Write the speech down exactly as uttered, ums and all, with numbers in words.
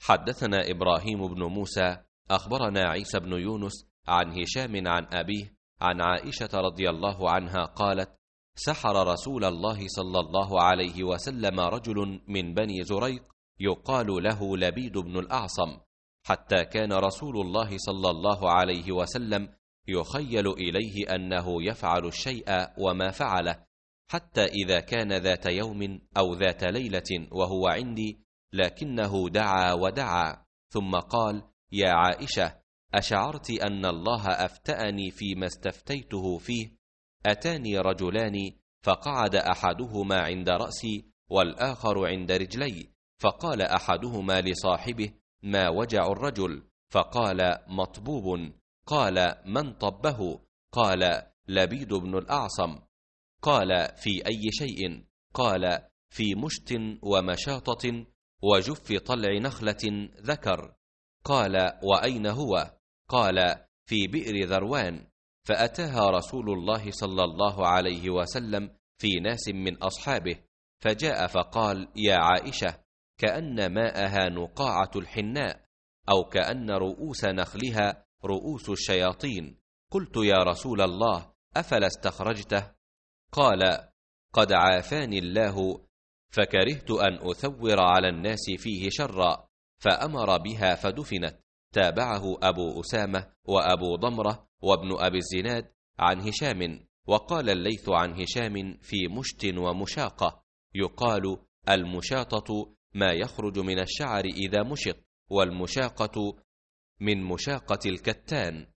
حدثنا إبراهيم بن موسى أخبرنا عيسى بن يونس عن هشام عن أبيه عن عائشة رضي الله عنها قالت: سحر رسول الله صلى الله عليه وسلم رجل من بني زريق يقال له لبيد بن الأعصم، حتى كان رسول الله صلى الله عليه وسلم يخيل إليه أنه يفعل الشيء وما فعله، حتى إذا كان ذات يوم أو ذات ليلة وهو عندي لكنه دعا ودعا ثم قال: يا عائشة، أشعرت أن الله أفتأني فيما استفتيته فيه؟ أتاني رجلان فقعد أحدهما عند رأسي والآخر عند رجلي، فقال أحدهما لصاحبه: ما وجع الرجل؟ فقال: مطبوب. قال: من طبه؟ قال: لبيد بن الأعصم. قال: في أي شيء؟ قال: في مشت ومشاطة وجف طلع نخلة ذكر. قال: وأين هو؟ قال: في بئر ذروان. فأتاها رسول الله صلى الله عليه وسلم في ناس من أصحابه، فجاء فقال: يا عائشة، كأن ماءها نقاعة الحناء، أو كأن رؤوس نخلها رؤوس الشياطين. قلت: يا رسول الله، أفلا استخرجته؟ قال: قد عافاني الله، فكرهت أن أثور على الناس فيه شرا، فأمر بها فدفنت. تابعه أبو أسامة وأبو ضمرة وابن أبي الزناد عن هشام. وقال الليث عن هشام: في مشت ومشاقة. يقال: المشاطة ما يخرج من الشعر إذا مشط، والمشاقة من مشاقة الكتان.